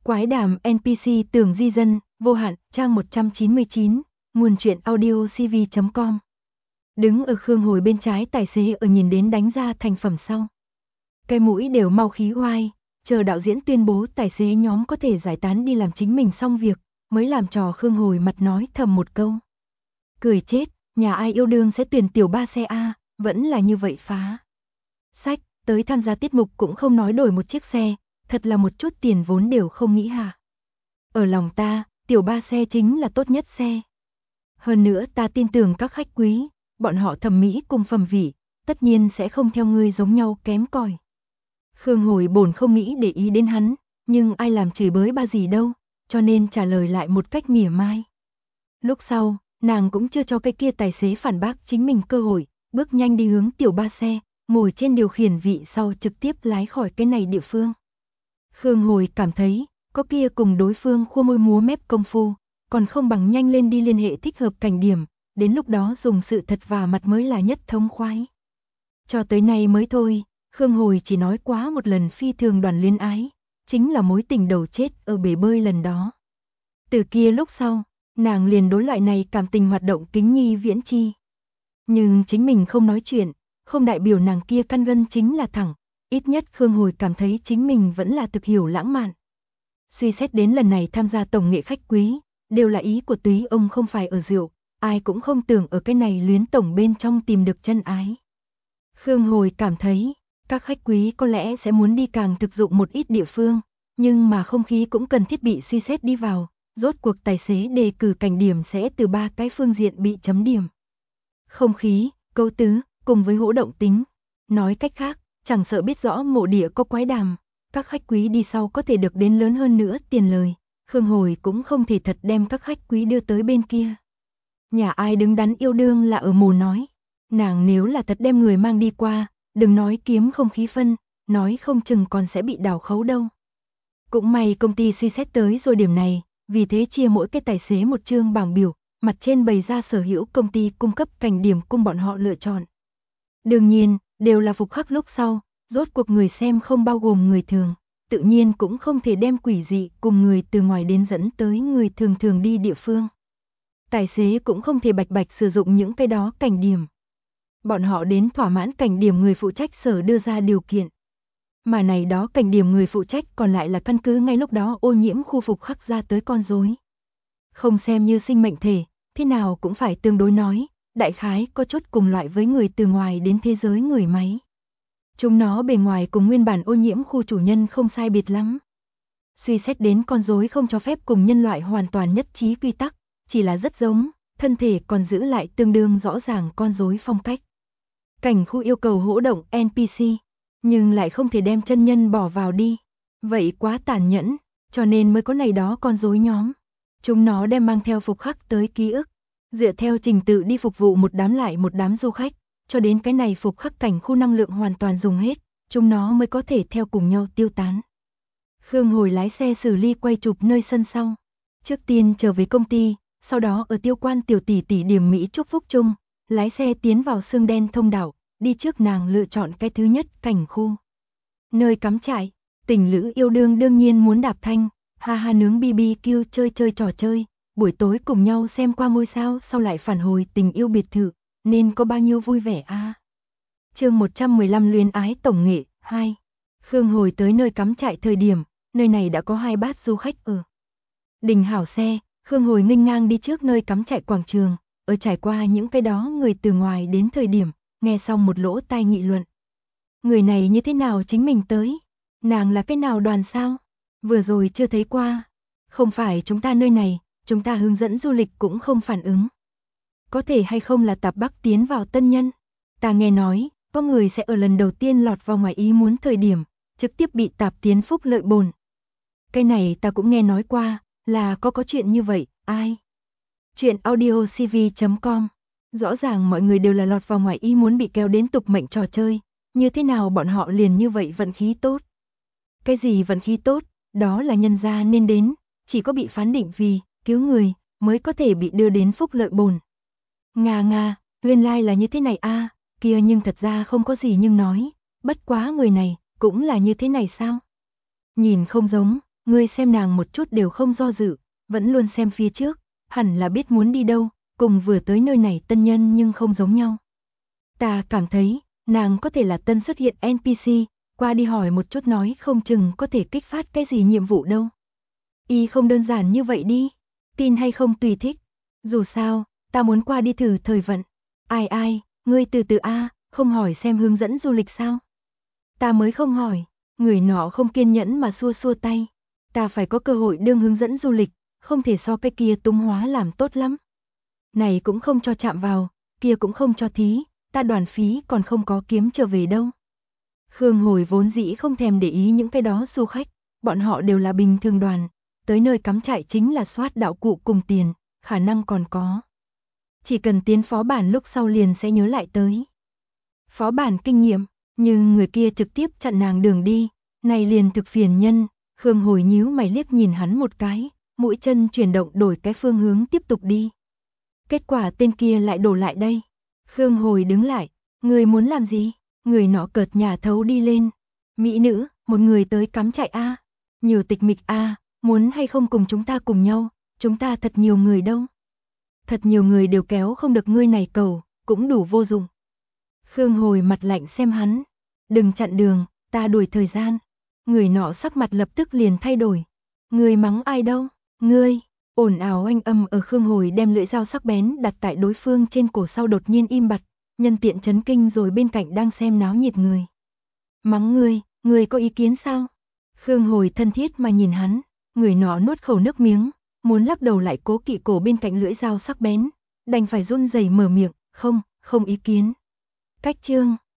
Quái đàm NPC Tường Di Dân, vô hạn, trang 199, nguồn truyện audio cv.com. Đứng ở khương hồi bên trái tài xế ở nhìn đến đánh ra thành phẩm sau. Cái mũi đều mau khí oai, chờ đạo diễn tuyên bố tài xế nhóm có thể giải tán đi làm chính mình xong việc, mới làm trò khương hồi mặt nói thầm một câu. Cười chết, nhà ai yêu đương sẽ tuyển tiểu ba xe A, vẫn là như vậy phá. Sách, tới tham gia tiết mục cũng không nói đổi một chiếc xe, thật là một chút tiền vốn đều không nghĩ hả. Ở lòng ta, tiểu ba xe chính là tốt nhất xe. Hơn nữa ta tin tưởng các khách quý, bọn họ thẩm mỹ cùng phẩm vị, tất nhiên sẽ không theo ngươi giống nhau kém cỏi. Khương Hồi bổn không nghĩ để ý đến hắn, nhưng ai làm chửi bới ba gì đâu, cho nên trả lời lại một cách mỉa mai. Lúc sau, nàng cũng chưa cho cái kia tài xế phản bác chính mình cơ hội, bước nhanh đi hướng tiểu ba xe, ngồi trên điều khiển vị sau trực tiếp lái khỏi cái này địa phương. Khương Hồi cảm thấy, có kia cùng đối phương khua môi múa mép công phu, còn không bằng nhanh lên đi liên hệ thích hợp cảnh điểm, đến lúc đó dùng sự thật và mặt mới là nhất thống khoái. Cho tới nay mới thôi, Khương Hồi chỉ nói quá một lần phi thường đoàn luyến ái, chính là mối tình đầu chết ở bể bơi lần đó. Từ kia lúc sau, nàng liền đối loại này cảm tình hoạt động kính nhi viễn chi. Nhưng chính mình không nói chuyện, không đại biểu nàng kia căn gân chính là thẳng, ít nhất Khương Hồi cảm thấy chính mình vẫn là thực hiểu lãng mạn. Suy xét đến lần này tham gia tổng nghệ khách quý, đều là ý của túy ông không phải ở rượu, ai cũng không tưởng ở cái này luyến tổng bên trong tìm được chân ái. Khương Hồi cảm thấy, các khách quý có lẽ sẽ muốn đi càng thực dụng một ít địa phương, nhưng mà không khí cũng cần thiết bị suy xét đi vào, rốt cuộc tài xế đề cử cảnh điểm sẽ từ 3 cái phương diện bị chấm điểm. Không khí, câu tứ, cùng với hỗ động tính. Nói cách khác, chẳng sợ biết rõ mộ địa có quái đàm, các khách quý đi sau có thể được đến lớn hơn nữa tiền lời, Khương Hồi cũng không thể thật đem các khách quý đưa tới bên kia. Nhà ai đứng đắn yêu đương là ở mồ nói, nàng nếu là thật đem người mang đi qua, đừng nói kiếm không khí phân, nói không chừng còn sẽ bị đào khấu đâu. Cũng may công ty suy xét tới rồi điểm này, vì thế chia mỗi cái tài xế một chương bảng biểu, mặt trên bày ra sở hữu công ty cung cấp cảnh điểm cùng bọn họ lựa chọn. Đương nhiên, đều là phục khắc lúc sau, rốt cuộc người xem không bao gồm người thường, tự nhiên cũng không thể đem quỷ dị cùng người từ ngoài đến dẫn tới người thường thường đi địa phương. Tài xế cũng không thể bạch bạch sử dụng những cái đó cảnh điểm. Bọn họ đến thỏa mãn cảnh điểm người phụ trách sở đưa ra điều kiện. Mà này đó cảnh điểm người phụ trách còn lại là căn cứ ngay lúc đó ô nhiễm khu phục khắc ra tới con rối. Không xem như sinh mệnh thể, thế nào cũng phải tương đối nói, đại khái có chút cùng loại với người từ ngoài đến thế giới người máy. Chúng nó bề ngoài cùng nguyên bản ô nhiễm khu chủ nhân không sai biệt lắm. Suy xét đến con rối không cho phép cùng nhân loại hoàn toàn nhất trí quy tắc, chỉ là rất giống, thân thể còn giữ lại tương đương rõ ràng con rối phong cách. Cảnh khu yêu cầu hỗ động NPC, nhưng lại không thể đem chân nhân bỏ vào đi. Vậy quá tàn nhẫn, cho nên mới có này đó con rối nhóm. Chúng nó đem mang theo phục khắc tới ký ức, dựa theo trình tự đi phục vụ một đám lại một đám du khách, cho đến cái này phục khắc cảnh khu năng lượng hoàn toàn dùng hết, chúng nó mới có thể theo cùng nhau tiêu tán. Khương Hồi lái xe xử lý quay chụp nơi sân sau. Trước tiên trở về công ty, sau đó ở Tiêu Quan tiểu tỷ tỷ điểm Mỹ chúc phúc chung, lái xe tiến vào xương đen thông đạo, đi trước nàng lựa chọn cái thứ nhất cảnh khu. Nơi cắm trại, tình lữ yêu đương đương nhiên muốn đạp thanh, ha ha nướng BBQ chơi trò chơi, buổi tối cùng nhau xem qua ngôi sao sau lại phản hồi tình yêu biệt thự, nên có bao nhiêu vui vẻ a. Chương 115 luyến ái tổng nghệ 2. Khương Hồi tới nơi cắm trại thời điểm, nơi này đã có 2 bát du khách ở. Đình hảo xe, Khương Hồi nghênh ngang đi trước nơi cắm trại quảng trường, ở trải qua những cái đó người từ ngoài đến thời điểm, nghe xong một lỗ tai nghị luận. Người này như thế nào chính mình tới? Nàng là cái nào đoàn sao? Vừa rồi chưa thấy qua. Không phải chúng ta nơi này, chúng ta hướng dẫn du lịch cũng không phản ứng. Có thể hay không là tạp Bắc tiến vào tân nhân? Ta nghe nói, có người sẽ ở lần đầu tiên lọt vào ngoài ý muốn thời điểm, trực tiếp bị tạp tiến phúc lợi bồn. Cái này ta cũng nghe nói qua, là có chuyện như vậy, ai? Chuyện audio cv.com. Rõ ràng mọi người đều là lọt vào ngoài ý muốn bị kéo đến tục mệnh trò chơi, như thế nào bọn họ liền như vậy vận khí tốt? Cái gì vận khí tốt, đó là nhân gia nên đến, chỉ có bị phán định vì cứu người mới có thể bị đưa đến phúc lợi bồn. Nga, nguyên lai là như thế này a, kia nhưng thật ra không có gì nhưng nói, bất quá người này cũng là như thế này sao? Nhìn không giống, Ngươi xem nàng một chút đều không do dự, vẫn luôn xem phía trước, hẳn là biết muốn đi đâu, cùng vừa tới nơi này tân nhân nhưng không giống nhau. Ta cảm thấy, nàng có thể là tân xuất hiện NPC, qua đi hỏi một chút nói không chừng có thể kích phát cái gì nhiệm vụ đâu. Y không đơn giản như vậy đi, tin hay không tùy thích. Dù sao, ta muốn qua đi thử thời vận. Ai, ngươi từ từ a, không hỏi xem hướng dẫn du lịch sao? Ta mới không hỏi, người nọ không kiên nhẫn mà xua xua tay. Ta phải có cơ hội đương hướng dẫn du lịch, không thể so cái kia Túng Hóa làm tốt lắm. Này cũng không cho chạm vào, kia cũng không cho thí, ta đoàn phí còn không có kiếm trở về đâu. Khương Hồi vốn dĩ không thèm để ý những cái đó du khách, bọn họ đều là bình thường đoàn, tới nơi cắm trại chính là soát đạo cụ cùng tiền, khả năng còn có. Chỉ cần tiến phó bản lúc sau liền sẽ nhớ lại tới. Phó bản kinh nghiệm, nhưng người kia trực tiếp chặn nàng đường đi, này liền thực phiền nhân. Khương Hồi nhíu mày liếc nhìn hắn một cái, mũi chân chuyển động đổi cái phương hướng tiếp tục đi. Kết quả tên kia lại đổ lại đây. Khương Hồi đứng lại, người muốn làm gì? Người nọ cợt nhả thấu đi lên. Mỹ nữ, một người tới cắm trại a, nhiều tịch mịch a, muốn hay không cùng chúng ta cùng nhau, chúng ta thật nhiều người đâu. Thật nhiều người đều kéo không được ngươi này cầu, cũng đủ vô dụng. Khương Hồi mặt lạnh xem hắn, đừng chặn đường, ta đuổi thời gian. Người nọ sắc mặt lập tức liền thay đổi. Ngươi mắng ai đâu? Ngươi, ồn ào oanh âm ở Khương Hồi đem lưỡi dao sắc bén đặt tại đối phương trên cổ sau đột nhiên im bặt, nhân tiện chấn kinh rồi bên cạnh đang xem náo nhiệt người. Mắng ngươi có ý kiến sao? Khương Hồi thân thiết mà nhìn hắn, người nọ nuốt khẩu nước miếng, muốn lắc đầu lại cố kỵ cổ bên cạnh lưỡi dao sắc bén, đành phải run rẩy mở miệng, không ý kiến. Cách chương